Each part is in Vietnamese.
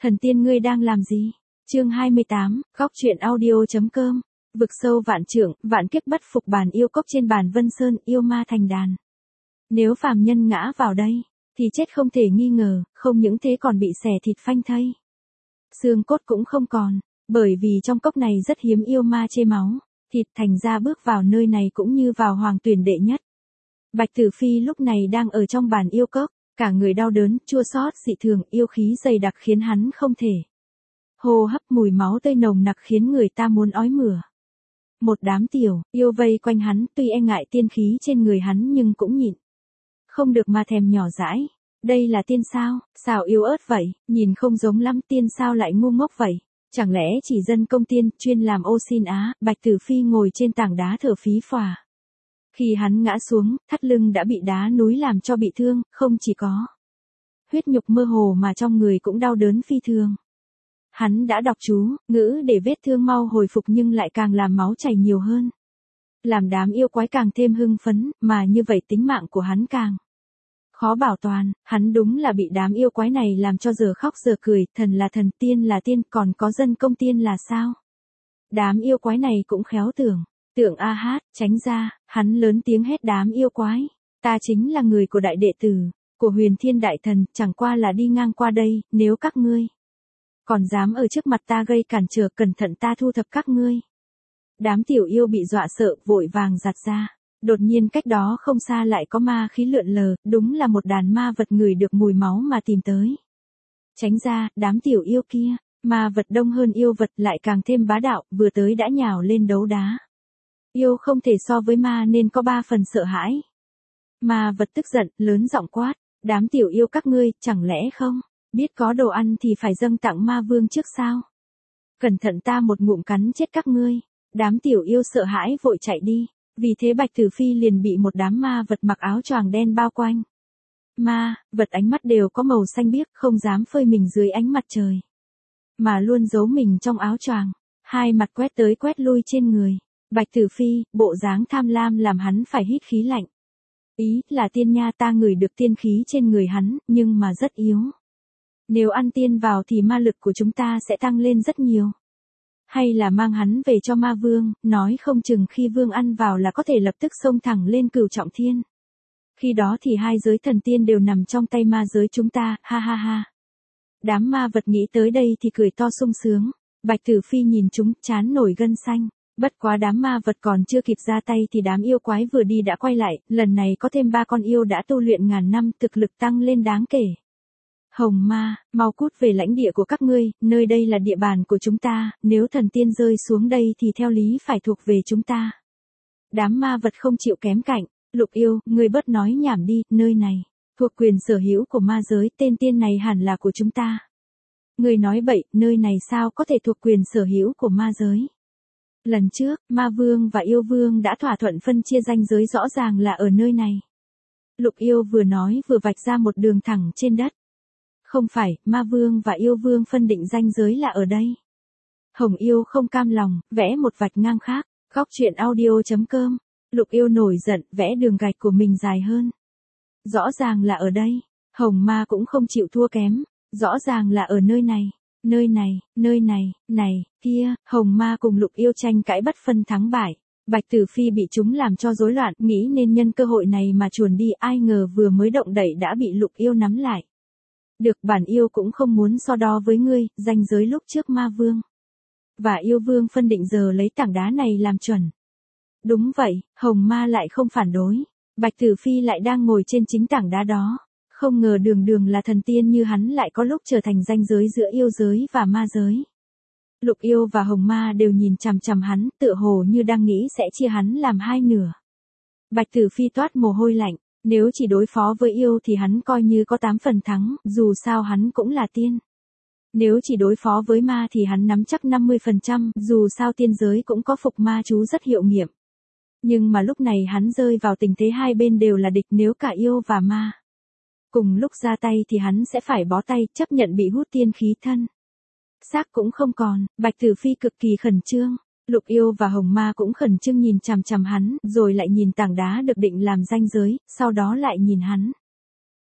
Thần tiên ngươi đang làm gì? Chương 28, góc truyện audio.com. Vực sâu vạn trượng, vạn kiếp bất phục, bàn yêu cốc trên bàn Vân Sơn, yêu ma thành đàn. Nếu phàm nhân ngã vào đây, thì chết không thể nghi ngờ, không những thế còn bị xẻ thịt phanh thây. Xương cốt cũng không còn, bởi vì trong cốc này rất hiếm yêu ma chê máu, thịt, thành ra bước vào nơi này cũng như vào hoàng tuyển đệ nhất. Bạch Tử Phi lúc này đang ở trong bàn yêu cốc, cả người đau đớn, chua xót dị thường, yêu khí dày đặc khiến hắn không thể hô hấp, mùi máu tươi nồng nặc khiến người ta muốn ói mửa. Một đám tiểu yêu vây quanh hắn, tuy e ngại tiên khí trên người hắn nhưng cũng nhịn không được mà thèm nhỏ dãi. Đây là tiên sao? Sao yếu ớt vậy, nhìn không giống lắm, tiên sao lại ngu ngốc vậy? Chẳng lẽ chỉ dân công tiên, chuyên làm ô xin á? Bạch Tử Phi ngồi trên tảng đá thở phí phòa. Khi hắn ngã xuống, thắt lưng đã bị đá núi làm cho bị thương, không chỉ có huyết nhục mơ hồ mà trong người cũng đau đớn phi thường. Hắn đã đọc chú, ngữ để vết thương mau hồi phục nhưng lại càng làm máu chảy nhiều hơn. Làm đám yêu quái càng thêm hưng phấn, mà như vậy tính mạng của hắn càng khó bảo toàn. Hắn đúng là bị đám yêu quái này làm cho giờ khóc giờ cười, thần là thần, tiên là tiên, còn có dân công tiên là sao? Đám yêu quái này cũng khéo tưởng a hát, tránh ra, hắn lớn tiếng hét đám yêu quái. Ta chính là người của đại đệ tử, của Huyền Thiên Đại Thần, chẳng qua là đi ngang qua đây, nếu các ngươi còn dám ở trước mặt ta gây cản trở, cẩn thận ta thu thập các ngươi. Đám tiểu yêu bị dọa sợ, vội vàng giạt ra. Đột nhiên cách đó không xa lại có ma khí lượn lờ, đúng là một đàn ma vật ngửi được mùi máu mà tìm tới. Tránh ra, đám tiểu yêu kia, ma vật đông hơn yêu vật lại càng thêm bá đạo, vừa tới đã nhào lên đấu đá. Yêu không thể so với ma nên có 3 phần sợ hãi. Ma vật tức giận, lớn giọng quát, đám tiểu yêu các ngươi, chẳng lẽ không biết có đồ ăn thì phải dâng tặng ma vương trước sao? Cẩn thận ta một ngụm cắn chết các ngươi. Đám tiểu yêu sợ hãi vội chạy đi, vì thế Bạch Tử Phi liền bị một đám ma vật mặc áo choàng đen bao quanh. Ma vật ánh mắt đều có màu xanh biếc, không dám phơi mình dưới ánh mặt trời, mà luôn giấu mình trong áo choàng, hai mặt quét tới quét lui trên người. Bạch Tử Phi, bộ dáng tham lam làm hắn phải hít khí lạnh. Ý là tiên nha, ta ngửi được tiên khí trên người hắn, nhưng mà rất yếu. Nếu ăn tiên vào thì ma lực của chúng ta sẽ tăng lên rất nhiều. Hay là mang hắn về cho ma vương, nói không chừng khi vương ăn vào là có thể lập tức xông thẳng lên cửu trọng thiên. Khi đó thì hai giới thần tiên đều nằm trong tay ma giới chúng ta, ha ha ha. Đám ma vật nghĩ tới đây thì cười to sung sướng. Bạch Tử Phi nhìn chúng, trán nổi gân xanh. Bất quá đám ma vật còn chưa kịp ra tay thì đám yêu quái vừa đi đã quay lại, lần này có thêm 3 con yêu đã tu luyện ngàn năm, thực lực tăng lên đáng kể. Hồng ma, mau cút về lãnh địa của các ngươi, nơi đây là địa bàn của chúng ta, nếu thần tiên rơi xuống đây thì theo lý phải thuộc về chúng ta. Đám ma vật không chịu kém cạnh, Lục yêu, ngươi bớt nói nhảm đi, nơi này thuộc quyền sở hữu của ma giới, tên tiên này hẳn là của chúng ta. Ngươi nói bậy, nơi này sao có thể thuộc quyền sở hữu của ma giới? Lần trước, ma vương và yêu vương đã thỏa thuận phân chia ranh giới, rõ ràng là ở nơi này. Lục yêu vừa nói vừa vạch ra một đường thẳng trên đất. Không phải, ma vương và yêu vương phân định ranh giới là ở đây. Hồng yêu không cam lòng, vẽ một vạch ngang khác. Góc truyện audio.com. Lục yêu nổi giận, vẽ đường gạch của mình dài hơn. Rõ ràng là ở đây. Hồng ma cũng không chịu thua kém. Rõ ràng là ở nơi này. Nơi này, nơi này, này, kia. Hồng ma cùng lục yêu tranh cãi bất phân thắng bại. Bạch Tử Phi bị chúng làm cho rối loạn, nghĩ nên nhân cơ hội này mà chuồn đi, ai ngờ vừa mới động đậy đã bị lục yêu nắm lại. Được, bản yêu cũng không muốn so đo với ngươi, ranh giới lúc trước ma vương và yêu vương phân định giờ lấy tảng đá này làm chuẩn. Đúng vậy, hồng ma lại không phản đối. Bạch Tử Phi lại đang ngồi trên chính tảng đá đó. Không ngờ đường đường là thần tiên như hắn lại có lúc trở thành ranh giới giữa yêu giới và ma giới. Lục yêu và hồng ma đều nhìn chằm chằm hắn, tựa hồ như đang nghĩ sẽ chia hắn làm hai nửa. Bạch Tử Phi toát mồ hôi lạnh. Nếu chỉ đối phó với yêu thì hắn coi như có 8 phần thắng, dù sao hắn cũng là tiên. Nếu chỉ đối phó với ma thì hắn nắm chắc 50%, dù sao tiên giới cũng có phục ma chú rất hiệu nghiệm. Nhưng mà lúc này hắn rơi vào tình thế hai bên đều là địch, nếu cả yêu và ma cùng lúc ra tay thì hắn sẽ phải bó tay, chấp nhận bị hút tiên khí thân xác cũng không còn. Bạch Tử Phi cực kỳ khẩn trương. Lục yêu và hồng ma cũng khẩn trương nhìn chằm chằm hắn, rồi lại nhìn tảng đá được định làm ranh giới, sau đó lại nhìn hắn.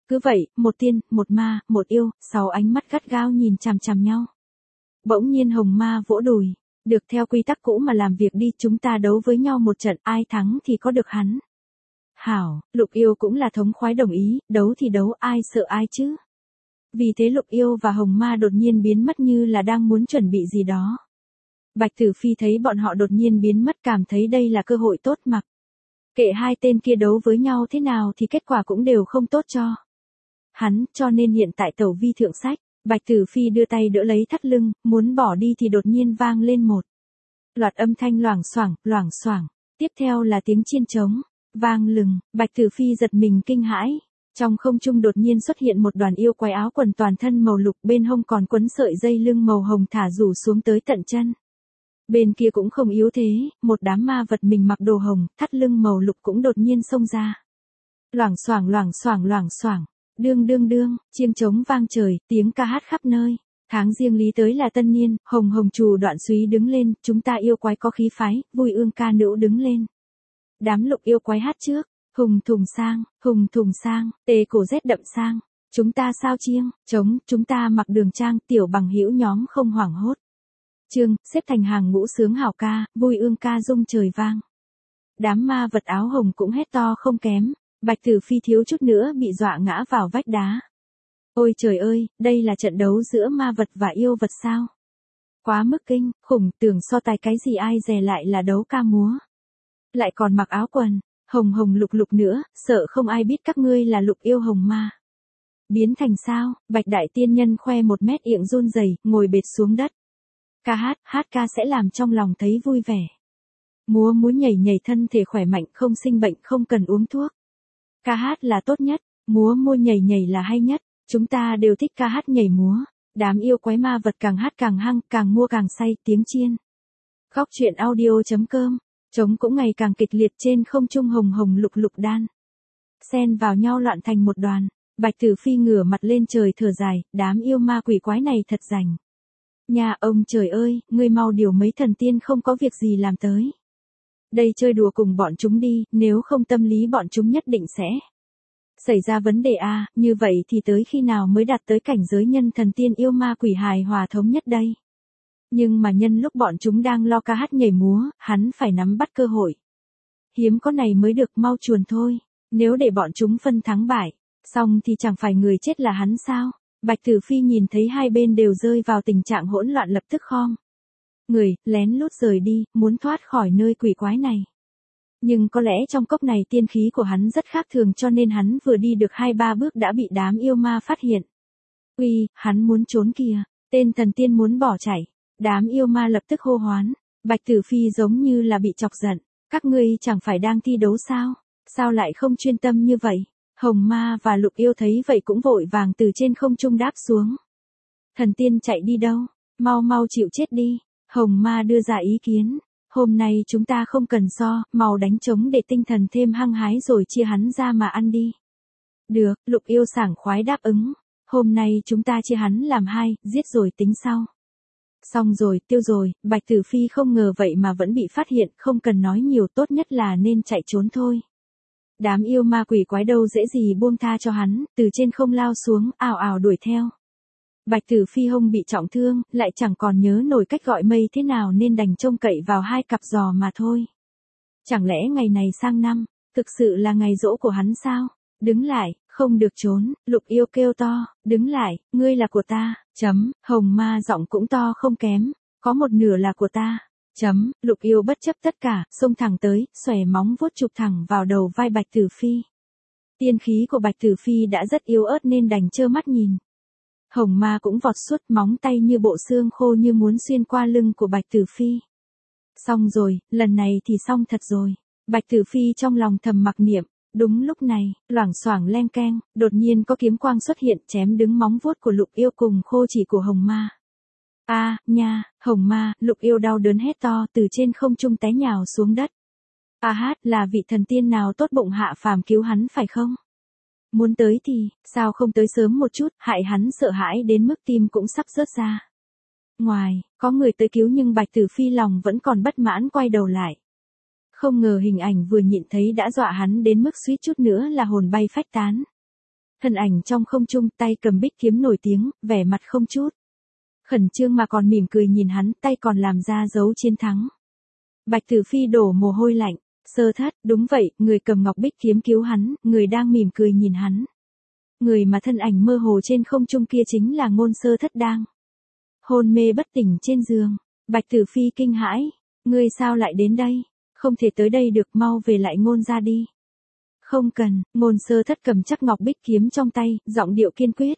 Cứ vậy, một tiên, một ma, một yêu, 6 ánh mắt gắt gao nhìn chằm chằm nhau. Bỗng nhiên hồng ma vỗ đùi. Được, theo quy tắc cũ mà làm việc đi, chúng ta đấu với nhau một trận, ai thắng thì có được hắn. Hảo, Lục Yêu cũng là thống khoái đồng ý, đấu thì đấu, ai sợ ai chứ. Vì thế Lục Yêu và hồng ma đột nhiên biến mất như là đang muốn chuẩn bị gì đó. Bạch Tử Phi thấy bọn họ đột nhiên biến mất, cảm thấy đây là cơ hội tốt mặc. Kệ hai tên kia đấu với nhau thế nào thì kết quả cũng đều không tốt cho hắn, cho nên hiện tại tẩu vi thượng sách. Bạch Tử Phi đưa tay đỡ lấy thắt lưng, muốn bỏ đi thì đột nhiên vang lên một loạt âm thanh loảng xoảng, tiếp theo là tiếng chiên trống, vang lừng, Bạch Tử Phi giật mình kinh hãi. Trong không trung đột nhiên xuất hiện một đoàn yêu quái áo quần toàn thân màu lục, bên hông còn quấn sợi dây lưng màu hồng thả rủ xuống tới tận chân. Bên kia cũng không yếu thế, một đám ma vật mình mặc đồ hồng, thắt lưng màu lục cũng đột nhiên xông ra. Loảng xoảng, đương, chiêng trống vang trời, tiếng ca hát khắp nơi. Tháng riêng lý tới là tân niên, hồng trù Đoạn Súy đứng lên, chúng ta yêu quái có khí phái, vui ương ca nữ đứng lên. Đám lục yêu quái hát trước, hùng thùng sang, tề cổ rét đậm sang. Chúng ta sao chiêng, trống, chúng ta mặc đường trang, tiểu bằng hữu nhóm không hoảng hốt. Chương, xếp thành hàng ngũ sướng hảo ca, vui ương ca rung trời vang. Đám ma vật áo hồng cũng hét to không kém. Bạch Tử Phi thiếu chút nữa bị dọa ngã vào vách đá. Ôi trời ơi, đây là trận đấu giữa ma vật và yêu vật sao? Quá mức kinh, khủng, tưởng so tài cái gì ai dè lại là đấu ca múa. Lại còn mặc áo quần, hồng lục nữa, sợ không ai biết các ngươi là lục yêu hồng ma. Biến thành sao, Bạch Đại Tiên Nhân khoe 1 mét yệng run rẩy, ngồi bệt xuống đất. Ca hát ca sẽ làm trong lòng thấy vui vẻ. Múa nhảy thân thể khỏe mạnh, không sinh bệnh, không cần uống thuốc. Ca hát là tốt nhất, múa nhảy là hay nhất, chúng ta đều thích ca hát nhảy múa. Đám yêu quái ma vật càng hát càng hăng, càng mua càng say, tiếng chiên. Góc truyện audio.com, trống cũng ngày càng kịch liệt trên không trung hồng lục đan. Xen vào nhau loạn thành một đoàn, Bạch Tử Phi ngửa mặt lên trời thở dài, đám yêu ma quỷ quái này thật rành. Nhà ông trời ơi, ngươi mau điều mấy thần tiên không có việc gì làm tới. Đây chơi đùa cùng bọn chúng đi, nếu không tâm lý bọn chúng nhất định sẽ xảy ra vấn đề a, như vậy thì tới khi nào mới đạt tới cảnh giới nhân thần tiên yêu ma quỷ hài hòa thống nhất đây. Nhưng mà nhân lúc bọn chúng đang lo ca hát nhảy múa, hắn phải nắm bắt cơ hội. Hiếm có này mới được, mau chuồn thôi, nếu để bọn chúng phân thắng bại, xong thì chẳng phải người chết là hắn sao. Bạch Tử Phi nhìn thấy hai bên đều rơi vào tình trạng hỗn loạn lập tức khom người, lén lút rời đi, muốn thoát khỏi nơi quỷ quái này. Nhưng có lẽ trong cốc này tiên khí của hắn rất khác thường cho nên hắn vừa đi được 2-3 bước đã bị đám yêu ma phát hiện. Uy, hắn muốn trốn kìa, tên thần tiên muốn bỏ chạy. Đám yêu ma lập tức hô hoán, Bạch Tử Phi giống như là bị chọc giận. Các ngươi chẳng phải đang thi đấu sao? Sao lại không chuyên tâm như vậy? Hồng ma và lục yêu thấy vậy cũng vội vàng từ trên không trung đáp xuống. Thần tiên chạy đi đâu? Mau chịu chết đi. Hồng ma đưa ra ý kiến. Hôm nay chúng ta không cần so, mau đánh trống để tinh thần thêm hăng hái rồi chia hắn ra mà ăn đi. Được, lục yêu sảng khoái đáp ứng. Hôm nay chúng ta chia hắn làm 2, giết rồi tính sau. Xong rồi, tiêu rồi, Bạch Tử Phi không ngờ vậy mà vẫn bị phát hiện, không cần nói nhiều, tốt nhất là nên chạy trốn thôi. Đám yêu ma quỷ quái đâu dễ gì buông tha cho hắn, từ trên không lao xuống, ào đuổi theo. Bạch Tử Phi hông bị trọng thương, lại chẳng còn nhớ nổi cách gọi mây thế nào nên đành trông cậy vào 2 cặp giò mà thôi. Chẳng lẽ ngày này sang năm, thực sự là ngày giỗ của hắn sao? Đứng lại, không được trốn, lục yêu kêu to, đứng lại, ngươi là của ta, hồng ma giọng cũng to không kém, có một nửa là của ta, lục yêu bất chấp tất cả, xông thẳng tới, xòe móng vuốt chụp thẳng vào đầu vai Bạch Tử Phi. Tiên khí của Bạch Tử Phi đã rất yếu ớt nên đành trơ mắt nhìn. Hồng ma cũng vọt suốt, móng tay như bộ xương khô như muốn xuyên qua lưng của Bạch Tử Phi. Xong rồi, lần này thì xong thật rồi. Bạch Tử Phi trong lòng thầm mặc niệm. Đúng lúc này, loảng xoảng len keng, đột nhiên có kiếm quang xuất hiện chém đứng móng vuốt của lục yêu cùng khô chỉ của hồng ma. Nha, hồng ma, lục yêu đau đớn hét to từ trên không trung té nhào xuống đất. Là vị thần tiên nào tốt bụng hạ phàm cứu hắn phải không? Muốn tới thì, sao không tới sớm một chút, hại hắn sợ hãi đến mức tim cũng sắp rớt ra. Ngoài, có người tới cứu nhưng Bạch Tử Phi lòng vẫn còn bất mãn quay đầu lại. Không ngờ hình ảnh vừa nhìn thấy đã dọa hắn đến mức suýt chút nữa là hồn bay phách tán. Thân ảnh trong không trung, tay cầm bích kiếm nổi tiếng, vẻ mặt không chút khẩn trương mà còn mỉm cười nhìn hắn, tay còn làm ra dấu chiến thắng. Bạch Tử Phi đổ mồ hôi lạnh, Sơ Thất, đúng vậy, người cầm ngọc bích kiếm cứu hắn, người đang mỉm cười nhìn hắn. Người mà thân ảnh mơ hồ trên không trung kia chính là Ngôn Sơ Thất đang hôn mê bất tỉnh trên giường. Bạch Tử Phi kinh hãi, ngươi sao lại đến đây? Không thể tới đây được, mau về lại Ngôn gia đi. Không cần, Ngôn Sơ Thất cầm chắc ngọc bích kiếm trong tay, giọng điệu kiên quyết.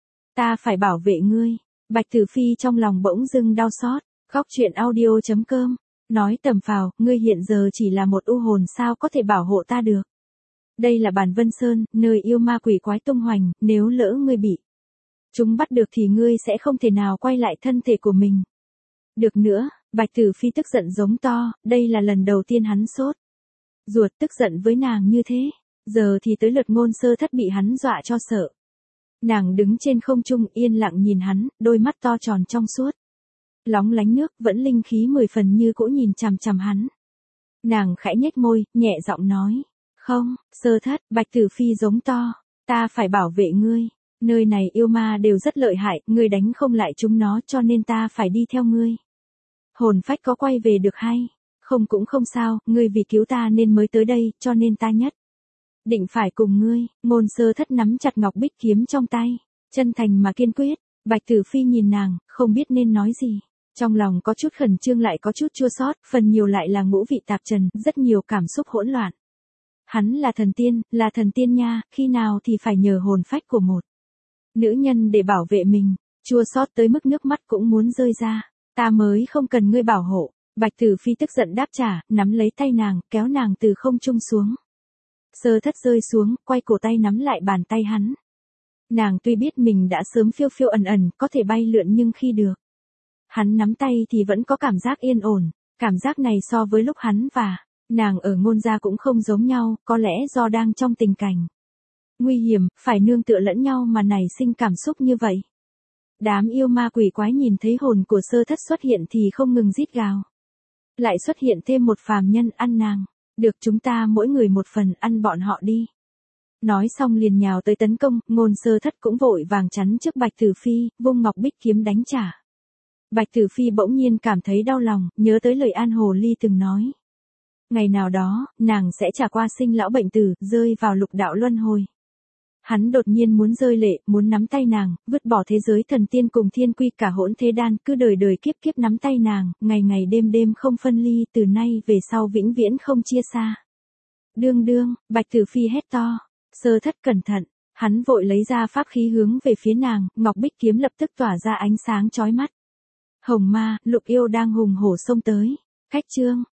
Ta phải bảo vệ ngươi. Bạch Tử Phi trong lòng bỗng dưng đau xót. Khóc chuyện audio.com. Nói tầm phào, ngươi hiện giờ chỉ là một u hồn sao có thể bảo hộ ta được. Đây là Bản Vân Sơn, nơi yêu ma quỷ quái tung hoành, nếu lỡ ngươi bị chúng bắt được thì ngươi sẽ không thể nào quay lại thân thể của mình. Được nữa, Bạch Tử Phi tức giận giống to, đây là lần đầu tiên hắn sốt ruột tức giận với nàng như thế, giờ thì tới lượt Ngôn Sơ Thất bị hắn dọa cho sợ. Nàng đứng trên không trung yên lặng nhìn hắn, đôi mắt to tròn trong suốt, lóng lánh nước, vẫn linh khí 10 phần như cũ nhìn chằm chằm hắn. Nàng khẽ nhếch môi, nhẹ giọng nói, không, Sơ Thất, Bạch Tử Phi giống to, ta phải bảo vệ ngươi. Nơi này yêu ma đều rất lợi hại, ngươi đánh không lại chúng nó cho nên ta phải đi theo ngươi. Hồn phách có quay về được hay? Không cũng không sao, ngươi vì cứu ta nên mới tới đây, cho nên ta nhất định phải cùng ngươi. Ngôn Sơ Thất nắm chặt ngọc bích kiếm trong tay, chân thành mà kiên quyết. Bạch Tử Phi nhìn nàng, không biết nên nói gì. Trong lòng có chút khẩn trương lại có chút chua xót, phần nhiều lại là ngũ vị tạp trần, rất nhiều cảm xúc hỗn loạn. Hắn là thần tiên nha, khi nào thì phải nhờ hồn phách của một nữ nhân để bảo vệ mình, chua xót tới mức nước mắt cũng muốn rơi ra. Ta mới không cần ngươi bảo hộ. Bạch Tử Phi tức giận đáp trả, nắm lấy tay nàng, kéo nàng từ không trung xuống. Sơ Thất rơi xuống, quay cổ tay nắm lại bàn tay hắn. Nàng tuy biết mình đã sớm phiêu phiêu ẩn ẩn, có thể bay lượn nhưng khi được hắn nắm tay thì vẫn có cảm giác yên ổn. Cảm giác này so với lúc hắn và nàng ở Ngôn gia cũng không giống nhau, có lẽ do đang trong tình cảnh nguy hiểm, phải nương tựa lẫn nhau mà nảy sinh cảm xúc như vậy. Đám yêu ma quỷ quái nhìn thấy hồn của Sơ Thất xuất hiện thì không ngừng rít gào. Lại xuất hiện thêm một phàm nhân ăn nàng. Được, chúng ta mỗi người một phần, ăn bọn họ đi. Nói xong liền nhào tới tấn công, Ngôn Sơ Thất cũng vội vàng chắn trước Bạch Tử Phi, vung ngọc bích kiếm đánh trả. Bạch Tử Phi bỗng nhiên cảm thấy đau lòng, nhớ tới lời An Hồ Ly từng nói. Ngày nào đó, nàng sẽ trải qua sinh lão bệnh tử, rơi vào lục đạo luân hồi. Hắn đột nhiên muốn rơi lệ, muốn nắm tay nàng, vứt bỏ thế giới thần tiên cùng thiên quy cả hỗn thế đan, cứ đời đời kiếp kiếp nắm tay nàng, ngày ngày đêm đêm không phân ly, từ nay về sau vĩnh viễn không chia xa. Đương đương, Bạch Tử Phi hét to, Sơ Thất cẩn thận, hắn vội lấy ra pháp khí hướng về phía nàng, ngọc bích kiếm lập tức tỏa ra ánh sáng chói mắt. Hồng ma, Lục Yêu đang hùng hổ xông tới. Khách trương,